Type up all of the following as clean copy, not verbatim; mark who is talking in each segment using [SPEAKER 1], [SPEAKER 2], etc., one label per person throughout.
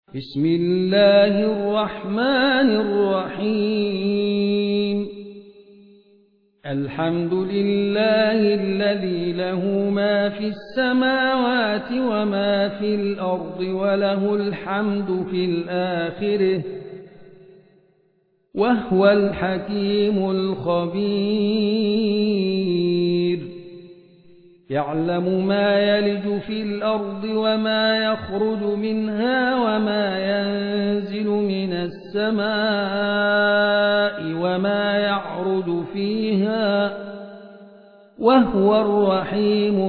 [SPEAKER 1] بسم الله الرحمن الرحيم الحمد لله الذي له ما في السماوات وما في الأرض وله الحمد في الآخرة وهو الحكيم الخبير يعلم ما يلج في الأرض وما يخرج منها وما ينزل من السماء وما يعرج فيها وهو الرحيم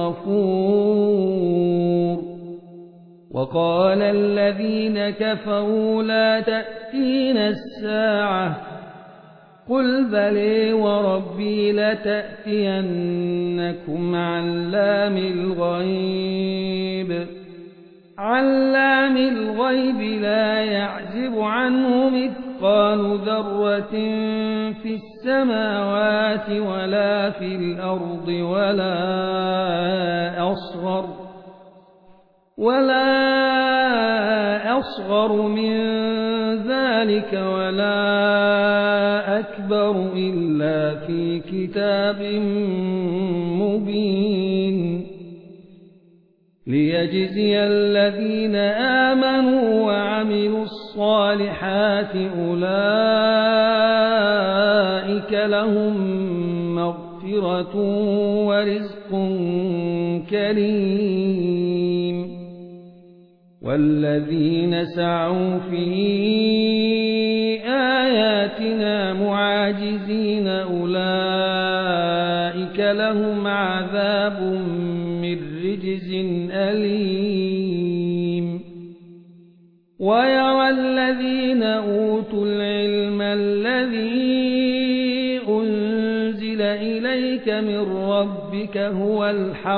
[SPEAKER 1] الغفور وقال الذين كفروا لا تأتينا الساعة قل بلى وربي لتأتينكم علام الغيب لا يعزب عنه مثقال ذرة في السماوات ولا في الأرض ولا أصغر من ذلك ولا أكبر إلا في كتاب مبين ليجزي الذين آمنوا وعملوا الصالحات أولئك لهم مغفرة ورزق كريم والذين سعوا في آياتنا معاجزين أولئك لهم عذاب من رجز أليم ويرى الذين أوتوا العلم الذي أنزل إليك من ربك هو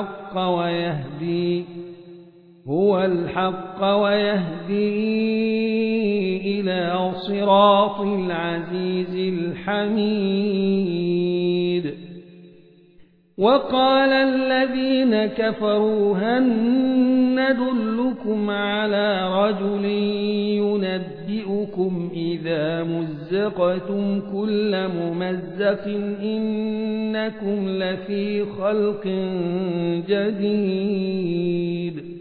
[SPEAKER 1] الحق ويهدي إلى صراط العزيز الحميد وقال الذين كفروا هل ندلكم على رجل ينبئكم إذا مزقتم كل ممزق إنكم لفي خلق جديد